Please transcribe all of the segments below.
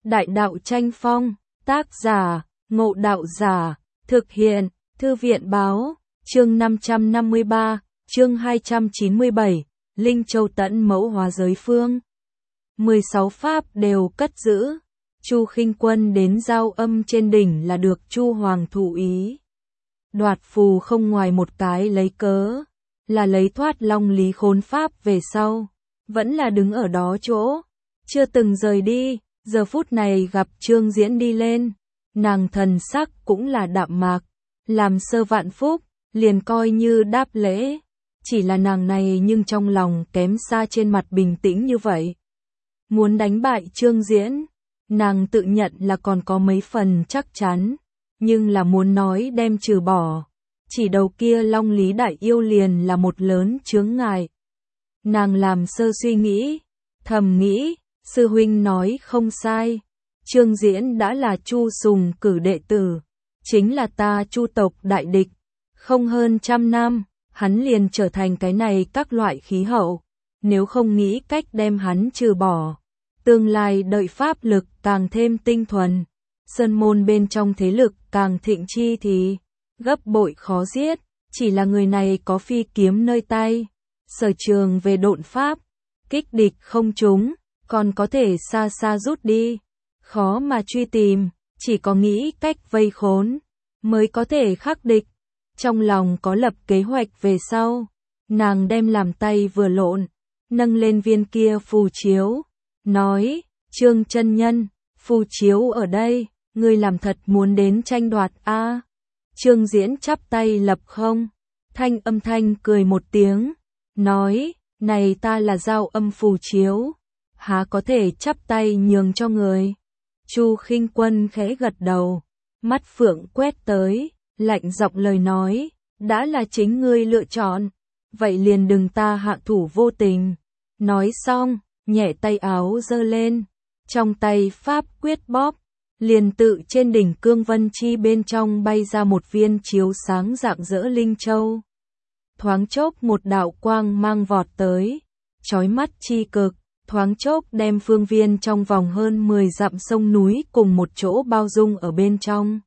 Đại đạo tranh phong, tác giả, Ngộ Đạo Giả, thực hiện, Thư viện báo, chương 553, chương 297, Linh Châu Tẫn Mẫu Hóa Giới Phương. 16 pháp đều cất giữ. Chu Khinh Quân đến giao âm trên đỉnh là được Chu Hoàng thụ ý. Đoạt phù không ngoài một cái lấy cớ, là lấy thoát long lý khốn pháp về sau, vẫn là đứng ở đó chỗ, chưa từng rời đi. Giờ phút này gặp Trương Diễn đi lên, nàng thần sắc cũng là đạm mạc, làm sơ vạn phúc, liền coi như đáp lễ. Chỉ là nàng này nhưng trong lòng kém xa trên mặt bình tĩnh như vậy. Muốn đánh bại Trương Diễn, nàng tự nhận là còn có mấy phần chắc chắn, nhưng là muốn nói đem trừ bỏ, chỉ đầu kia Long Lý Đại Yêu liền là một lớn chướng ngại. Nàng làm sơ suy nghĩ, thầm nghĩ, sư huynh nói không sai, Trương Diễn đã là Chu Sùng cử đệ tử, chính là ta Chu tộc đại địch, không hơn 100 năm, hắn liền trở thành cái này các loại khí hậu, nếu không nghĩ cách đem hắn trừ bỏ, tương lai đợi pháp lực càng thêm tinh thuần, sơn môn bên trong thế lực càng thịnh chi thì gấp bội khó giết, chỉ là người này có phi kiếm nơi tay, sở trường về độn pháp, kích địch không trúng, còn có thể xa xa rút đi, khó mà truy tìm, chỉ có nghĩ cách vây khốn, mới có thể khắc địch. Trong lòng có lập kế hoạch về sau, nàng đem làm tay vừa lộn, nâng lên viên kia phù chiếu, nói, Trương chân nhân, phù chiếu ở đây, ngươi làm thật muốn đến tranh đoạt a? Trương Diễn chắp tay lập không, âm thanh cười một tiếng, nói, này ta là giao âm phù chiếu, há có thể chắp tay nhường cho người. Chu Khinh Quân khẽ gật đầu, mắt phượng quét tới, lạnh giọng lời nói, đã là chính ngươi lựa chọn, vậy liền đừng ta hạ thủ vô tình. Nói xong, nhẹ tay áo giơ lên, trong tay pháp quyết bóp, liền tự trên đỉnh cương vân chi bên trong bay ra một viên chiếu sáng rạng rỡ linh châu. Thoáng chốc một đạo quang mang vọt tới, chói mắt chi cực, thoáng chốc đem phương viên trong vòng hơn 10 dặm sông núi cùng một chỗ bao dung ở bên trong.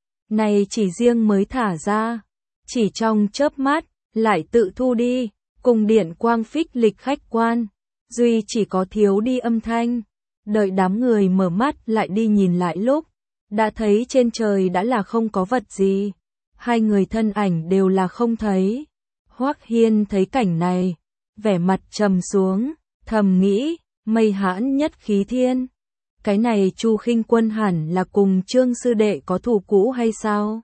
Này chỉ riêng mới thả ra, chỉ trong chớp mắt, lại tự thu đi, cùng điện quang phích lịch khách quan, duy chỉ có thiếu đi âm thanh. Đợi đám người mở mắt lại đi nhìn lại lúc, đã thấy trên trời đã là không có vật gì, hai người thân ảnh đều là không thấy. Hoắc Hiên thấy cảnh này, vẻ mặt trầm xuống, thầm nghĩ, mây hãn nhất khí thiên. Cái này Chu Khinh Quân hẳn là cùng Trương sư đệ có thù cũ hay sao?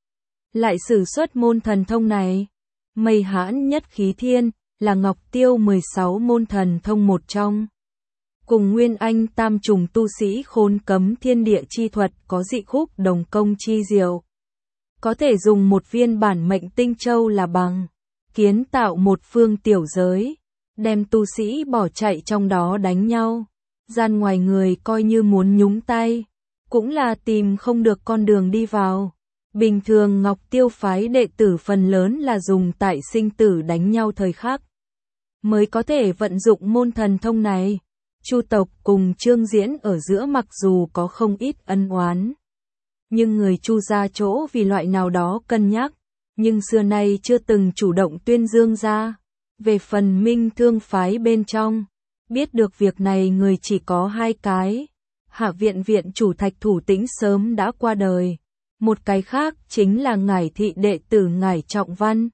Lại sử xuất môn thần thông này. Mây hãn nhất khí thiên là Ngọc Tiêu 16 môn thần thông một trong. Cùng Nguyên Anh tam trùng tu sĩ khôn cấm thiên địa chi thuật có dị khúc đồng công chi diệu. Có thể dùng một viên bản mệnh tinh châu là bằng, kiến tạo một phương tiểu giới, đem tu sĩ bỏ chạy trong đó đánh nhau. Gian ngoài người coi như muốn nhúng tay, cũng là tìm không được con đường đi vào. Bình thường Ngọc Tiêu phái đệ tử phần lớn là dùng tại sinh tử đánh nhau thời khắc, mới có thể vận dụng môn thần thông này. Chu tộc cùng Trương Diễn ở giữa mặc dù có không ít ân oán, nhưng người Chu gia chỗ vì loại nào đó cân nhắc, nhưng xưa nay chưa từng chủ động tuyên dương ra. Về phần Minh Thương phái bên trong, biết được việc này người chỉ có 2 cái. Hạ viện viện chủ Thạch Thủ Tĩnh sớm đã qua đời, một cái khác chính là Ngải thị đệ tử Ngải Trọng Văn.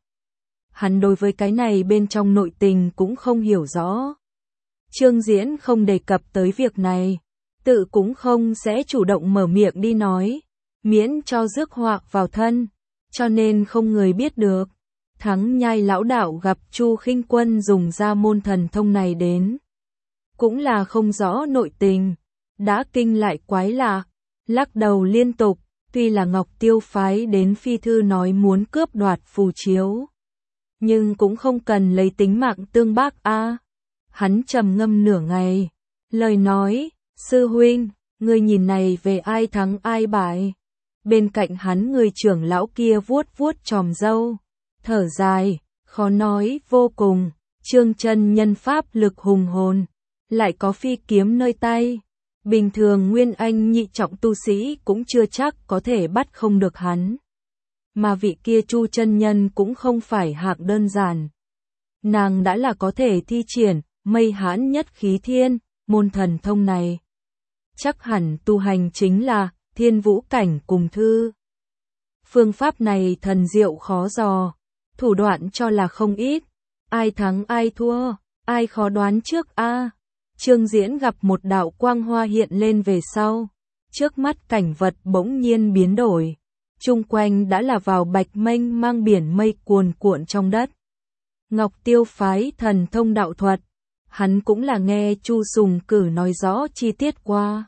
Hắn đối với cái này bên trong nội tình cũng không hiểu rõ. Trương Diễn không đề cập tới việc này, tự cũng không sẽ chủ động mở miệng đi nói, miễn cho rước họa vào thân, cho nên không người biết được. Thắng Nhai lão đạo gặp Chu Khinh Quân dùng ra môn thần thông này đến, cũng là không rõ nội tình, đã kinh lại quái lạ, lắc đầu liên tục. Tuy là Ngọc Tiêu phái đến phi thư nói muốn cướp đoạt phù chiếu, nhưng cũng không cần lấy tính mạng tương bác a. Hắn trầm ngâm nửa ngày, lời nói, sư huynh, ngươi nhìn này về ai thắng ai bại. Bên cạnh hắn người trưởng lão kia vuốt vuốt chòm râu, thở dài, khó nói vô cùng. Trương chân nhân pháp lực hùng hồn, lại có phi kiếm nơi tay, bình thường nguyên anh nhị trọng tu sĩ cũng chưa chắc có thể bắt không được hắn. Mà vị kia Chu chân nhân cũng không phải hạng đơn giản. Nàng đã là có thể thi triển Mây Hãn Nhất Khí Thiên, môn thần thông này. Chắc hẳn tu hành chính là Thiên Vũ Cảnh cùng thư. Phương pháp này thần diệu khó dò, thủ đoạn cho là không ít. Ai thắng ai thua, ai khó đoán trước a. Trương Diễn gặp một đạo quang hoa hiện lên về sau. Trước mắt cảnh vật bỗng nhiên biến đổi. Chung quanh đã là vào bạch mênh mang biển mây cuồn cuộn trong đất. Ngọc Tiêu phái thần thông đạo thuật. Hắn cũng là nghe Chu Sùng Cử nói rõ chi tiết qua.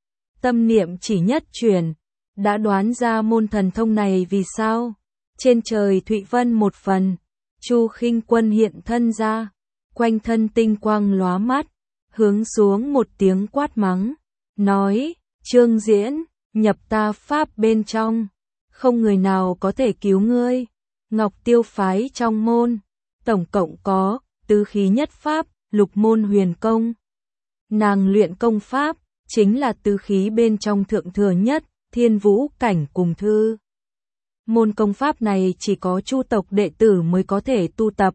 Tâm niệm chỉ nhất chuyển, đã đoán ra môn thần thông này vì sao. Trên trời Thụy Vân một phần, Chu Khinh Quân hiện thân ra, quanh thân tinh quang lóa mắt, hướng xuống một tiếng quát mắng, nói, Trương Diễn, nhập ta pháp bên trong, không người nào có thể cứu ngươi. Ngọc Tiêu phái trong môn, tổng cộng có tứ khí nhất pháp, lục môn huyền công. Nàng luyện công pháp, chính là tứ khí bên trong thượng thừa nhất, Thiên Vũ Cảnh cùng thư. Môn công pháp này chỉ có Chu tộc đệ tử mới có thể tu tập.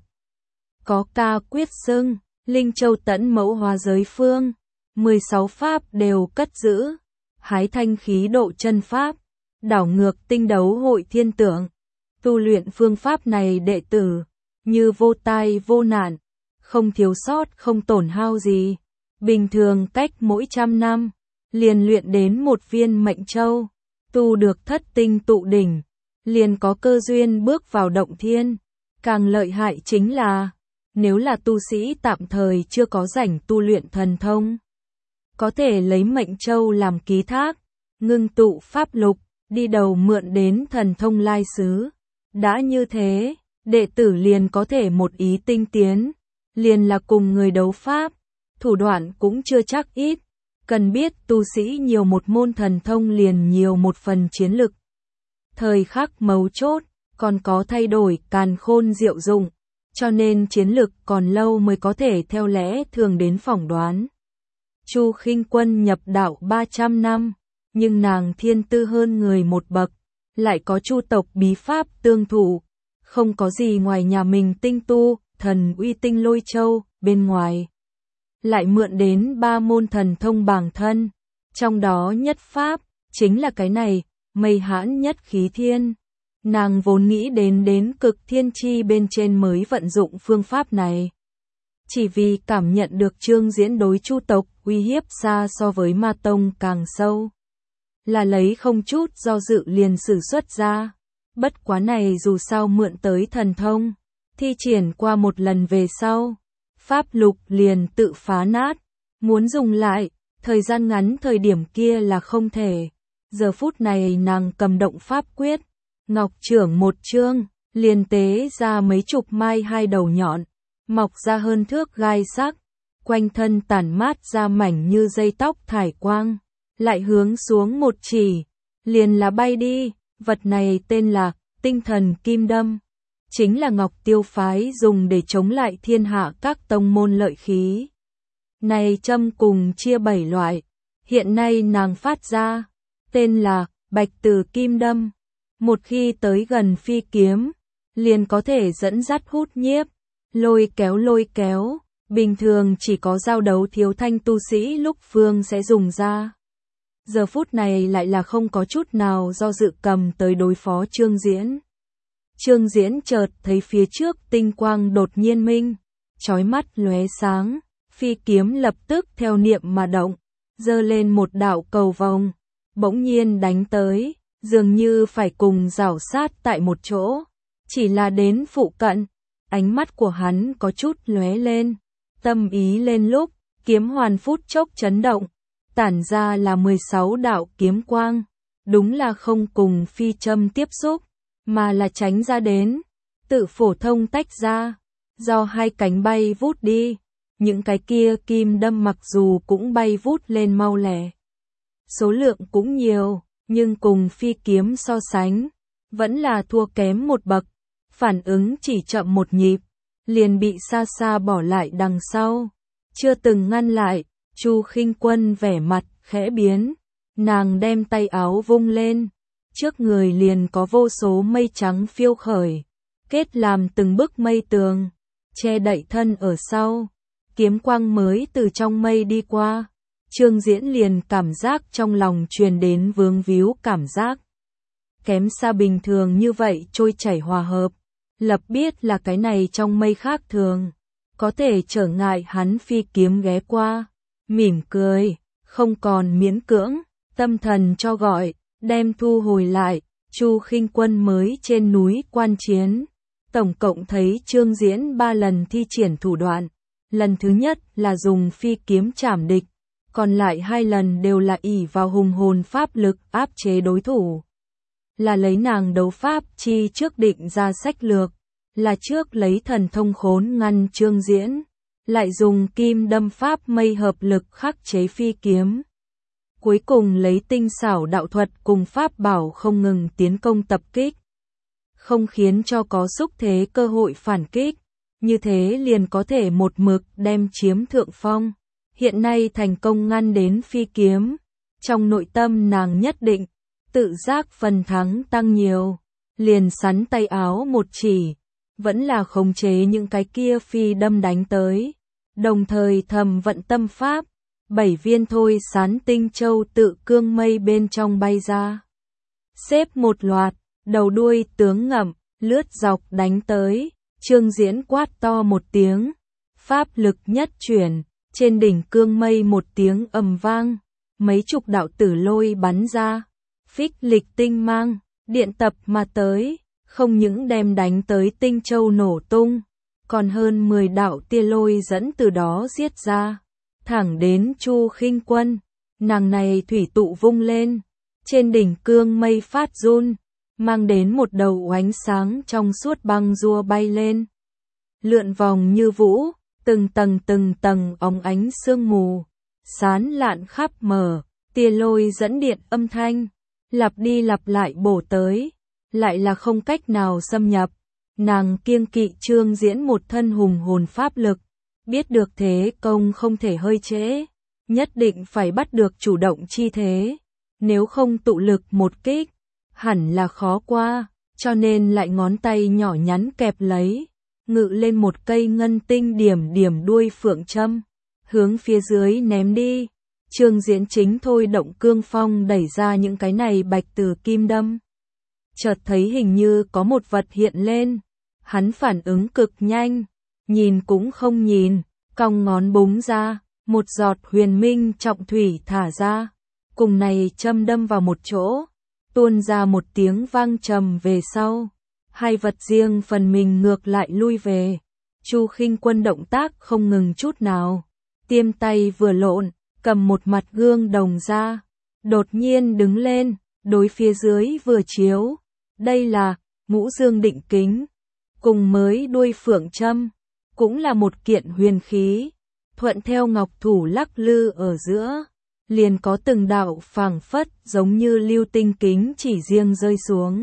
Có ca quyết xưng, Linh Châu Tẫn Mẫu Hóa Giới Phương, 16 pháp đều cất giữ. Hái thanh khí độ chân pháp, đảo ngược tinh đấu hội thiên tượng. Tu luyện phương pháp này đệ tử, như vô tai vô nạn, không thiếu sót không tổn hao gì. Bình thường cách mỗi 100 năm, liền luyện đến một viên mệnh châu, tu được thất tinh tụ đỉnh, liền có cơ duyên bước vào động thiên. Càng lợi hại chính là, nếu là tu sĩ tạm thời chưa có rảnh tu luyện thần thông, có thể lấy mệnh châu làm ký thác, ngưng tụ pháp lục, đi đầu mượn đến thần thông lai xứ. Đã như thế, đệ tử liền có thể một ý tinh tiến, liền là cùng người đấu pháp, thủ đoạn cũng chưa chắc ít. Cần biết tu sĩ nhiều một môn thần thông liền nhiều một phần chiến lực. Thời khắc mấu chốt, còn có thay đổi càn khôn diệu dụng, cho nên chiến lực còn lâu mới có thể theo lẽ thường đến phỏng đoán. Chu Khinh Quân nhập đạo 300 năm, nhưng nàng thiên tư hơn người một bậc, lại có Chu tộc bí pháp tương thủ, không có gì ngoài nhà mình tinh tu, thần uy tinh lôi châu, bên ngoài lại mượn đến 3 môn thần thông bàng thân, trong đó nhất pháp chính là cái này, Mây Hãn Nhất Khí Thiên. Nàng vốn nghĩ đến cực thiên chi bên trên mới vận dụng phương pháp này. Chỉ vì cảm nhận được Trương Diễn đối Chu tộc uy hiếp xa so với Ma Tông càng sâu, là lấy không chút do dự liền sử xuất ra. Bất quá này dù sao mượn tới thần thông, thi triển qua một lần về sau, pháp lục liền tự phá nát, muốn dùng lại, thời gian ngắn thời điểm kia là không thể. Giờ phút này nàng cầm động pháp quyết, ngọc trưởng một chương, liền tế ra mấy chục mai hai đầu nhọn, mọc ra hơn thước gai sắc, quanh thân tản mát ra mảnh như dây tóc thải quang, lại hướng xuống một chỉ, liền là bay đi. Vật này tên là Tinh Thần Kim Đâm, chính là Ngọc Tiêu phái dùng để chống lại thiên hạ các tông môn lợi khí. Này châm cùng chia 7 loại, hiện nay nàng phát ra, tên là Bạch Từ Kim Đâm. Một khi tới gần phi kiếm, liền có thể dẫn dắt hút nhiếp, lôi kéo, bình thường chỉ có giao đấu thiếu thanh tu sĩ lúc phương sẽ dùng ra. Giờ phút này lại là không có chút nào do dự cầm tới đối phó Trương Diễn. Trương Diễn chợt thấy phía trước tinh quang đột nhiên minh, chói mắt lóe sáng, phi kiếm lập tức theo niệm mà động, giơ lên một đạo cầu vồng, bỗng nhiên đánh tới, dường như phải cùng rảo sát tại một chỗ. Chỉ là đến phụ cận, ánh mắt của hắn có chút lóe lên, tâm ý lên lúc, kiếm hoàn phút chốc chấn động, tản ra là 16 đạo kiếm quang, đúng là không cùng phi châm tiếp xúc, mà là tránh ra đến, tự phổ thông tách ra, do hai cánh bay vút đi, những cái kia kim đâm mặc dù cũng bay vút lên mau lẹ, số lượng cũng nhiều, nhưng cùng phi kiếm so sánh, vẫn là thua kém một bậc, phản ứng chỉ chậm một nhịp, liền bị xa xa bỏ lại đằng sau, chưa từng ngăn lại. Chu Khinh Quân vẻ mặt khẽ biến, nàng đem tay áo vung lên, trước người liền có vô số mây trắng phiêu khởi, kết làm từng bức mây tường, che đậy thân ở sau, kiếm quang mới từ trong mây đi qua. Trương Diễn liền cảm giác trong lòng truyền đến vướng víu cảm giác. Kém xa bình thường như vậy trôi chảy hòa hợp, lập biết là cái này trong mây khác thường, có thể trở ngại hắn phi kiếm ghé qua, mỉm cười, không còn miễn cưỡng, tâm thần cho gọi, đem thu hồi lại, Chu Khinh Quân mới trên núi quan chiến, tổng cộng thấy Trương Diễn 3 lần thi triển thủ đoạn, lần thứ nhất là dùng phi kiếm trảm địch, còn lại 2 lần đều là ỷ vào hùng hồn pháp lực áp chế đối thủ. Là lấy nàng đấu pháp chi trước định ra sách lược, là trước lấy thần thông khốn ngăn Trương Diễn, lại dùng kim đâm pháp mây hợp lực khắc chế phi kiếm. Cuối cùng lấy tinh xảo đạo thuật cùng pháp bảo không ngừng tiến công tập kích, không khiến cho có xúc thế cơ hội phản kích, như thế liền có thể một mực đem chiếm thượng phong. Hiện nay thành công ngăn đến phi kiếm, trong nội tâm nàng nhất định, tự giác phần thắng tăng nhiều, liền sắn tay áo một chỉ, vẫn là khống chế những cái kia phi đâm đánh tới, đồng thời thầm vận tâm pháp, 7 viên thôi sán tinh châu tự cương mây bên trong bay ra. Xếp một loạt, đầu đuôi tướng ngậm, lướt dọc đánh tới, Trương Diễn quát to một tiếng, pháp lực nhất chuyển, trên đỉnh cương mây một tiếng ầm vang, mấy chục đạo tử lôi bắn ra, phích lịch tinh mang, điện tập mà tới, không những đem đánh tới tinh châu nổ tung, còn hơn 10 đạo tia lôi dẫn từ đó giết ra, thẳng đến Chu Khinh Quân, nàng này thủy tụ vung lên, trên đỉnh cương mây phát run, mang đến một đầu ánh sáng trong suốt băng rua bay lên, lượn vòng như vũ, từng tầng óng ánh sương mù, sán lạn khắp mở, tia lôi dẫn điện âm thanh, lặp đi lặp lại bổ tới, lại là không cách nào xâm nhập. Nàng kiêng kỵ Trương Diễn một thân hùng hồn pháp lực, biết được thế công không thể hơi trễ, nhất định phải bắt được chủ động chi thế, nếu không tụ lực một kích, hẳn là khó qua, cho nên lại ngón tay nhỏ nhắn kẹp lấy, ngự lên một cây ngân tinh điểm đuôi phượng châm, hướng phía dưới ném đi. Trương Diễn chính thôi động cương phong đẩy ra những cái này bạch từ kim đâm. Chợt thấy hình như có một vật hiện lên, hắn phản ứng cực nhanh, nhìn cũng không nhìn, cong ngón búng ra, một giọt huyền minh trọng thủy thả ra, cùng này châm đâm vào một chỗ, tuôn ra một tiếng vang trầm về sau, hai vật riêng phần mình ngược lại lui về. Chu Khinh Quân động tác không ngừng chút nào, tiêm tay vừa lộn, cầm một mặt gương đồng ra, đột nhiên đứng lên, đối phía dưới vừa chiếu, đây là ngũ dương định kính, cùng mới đuôi phượng châm, cũng là một kiện huyền khí, thuận theo ngọc thủ lắc lư ở giữa, liền có từng đạo phảng phất giống như lưu tinh kính chỉ riêng rơi xuống.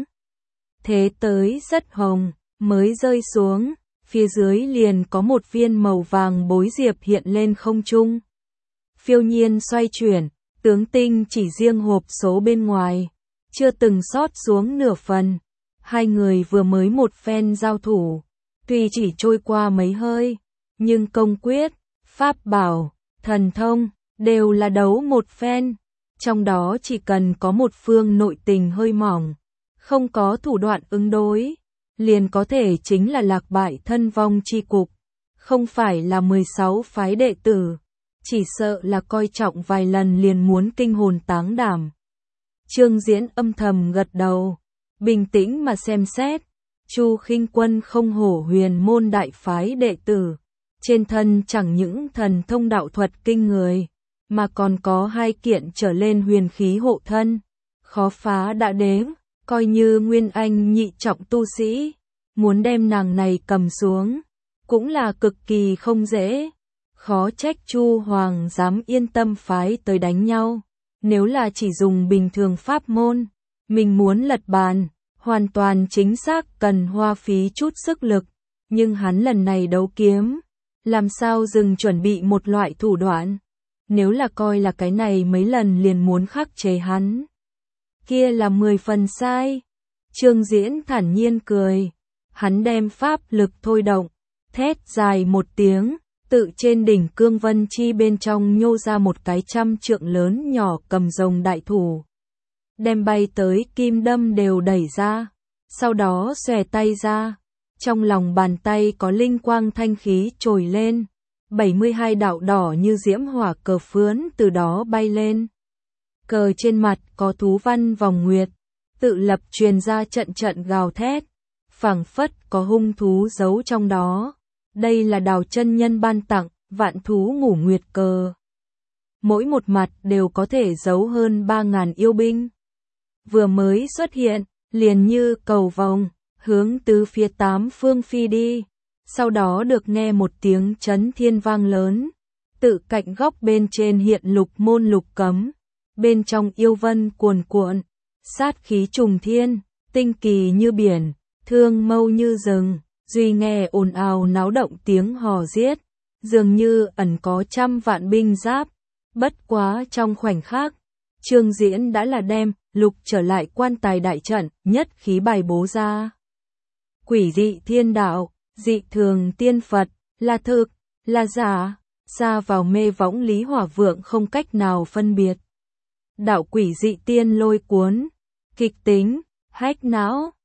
Thế tới rất hồng, mới rơi xuống, phía dưới liền có một viên màu vàng bối diệp hiện lên không trung. Phiêu nhiên xoay chuyển, tướng tinh chỉ riêng hộp số bên ngoài, chưa từng sót xuống nửa phần. Hai người vừa mới một phen giao thủ, tuy chỉ trôi qua mấy hơi, nhưng công quyết, pháp bảo, thần thông, đều là đấu một phen. Trong đó chỉ cần có một phương nội tình hơi mỏng, không có thủ đoạn ứng đối, liền có thể chính là lạc bại thân vong chi cục. Không phải là 16 phái đệ tử, chỉ sợ là coi trọng vài lần liền muốn kinh hồn táng đảm. Trương Diễn âm thầm gật đầu, bình tĩnh mà xem xét, Chu Khinh Quân không hổ huyền môn đại phái đệ tử, trên thân chẳng những thần thông đạo thuật kinh người, mà còn có 2 kiện trở lên huyền khí hộ thân, khó phá đã đếm, coi như nguyên anh nhị trọng tu sĩ, muốn đem nàng này cầm xuống, cũng là cực kỳ không dễ. Khó trách Chu Hoàng dám yên tâm phái tới đánh nhau, nếu là chỉ dùng bình thường pháp môn, mình muốn lật bàn, hoàn toàn chính xác cần hoa phí chút sức lực, nhưng hắn lần này đấu kiếm, làm sao dừng chuẩn bị một loại thủ đoạn, nếu là coi là cái này mấy lần liền muốn khắc chế hắn. Kia là 10 phần sai. Trương Diễn thản nhiên cười. Hắn đem pháp lực thôi động, thét dài một tiếng, tự trên đỉnh cương vân chi bên trong nhô ra một cái 100 trượng lớn nhỏ cầm rồng đại thủ. Đem bay tới kim đâm đều đẩy ra, sau đó xòe tay ra. Trong lòng bàn tay có linh quang thanh khí trồi lên, 72 đạo đỏ như diễm hỏa cờ phướn từ đó bay lên. Cờ trên mặt có thú văn vòng nguyệt, tự lập truyền ra trận trận gào thét, phảng phất có hung thú giấu trong đó. Đây là Đào chân nhân ban tặng, vạn thú ngủ nguyệt cờ. Mỗi một mặt đều có thể giấu hơn 3.000 yêu binh. Vừa mới xuất hiện, liền như cầu vồng, hướng tứ phía 8 phương phi đi. Sau đó được nghe một tiếng chấn thiên vang lớn. Tự cạnh góc bên trên hiện lục môn lục cấm. Bên trong yêu vân cuồn cuộn, sát khí trùng thiên, tinh kỳ như biển, thương mâu như rừng. Duy nghe ồn ào náo động tiếng hò giết, dường như ẩn có 100 vạn binh giáp. Bất quá trong khoảnh khắc, Trương Diễn đã là đem lục trở lại quan tài đại trận, nhất khí bài bố ra. Quỷ dị thiên đạo, dị thường tiên Phật, là thực, là giả, xa vào mê võng Lý Hỏa Vượng không cách nào phân biệt. Đạo quỷ dị tiên lôi cuốn, kịch tính, hách não.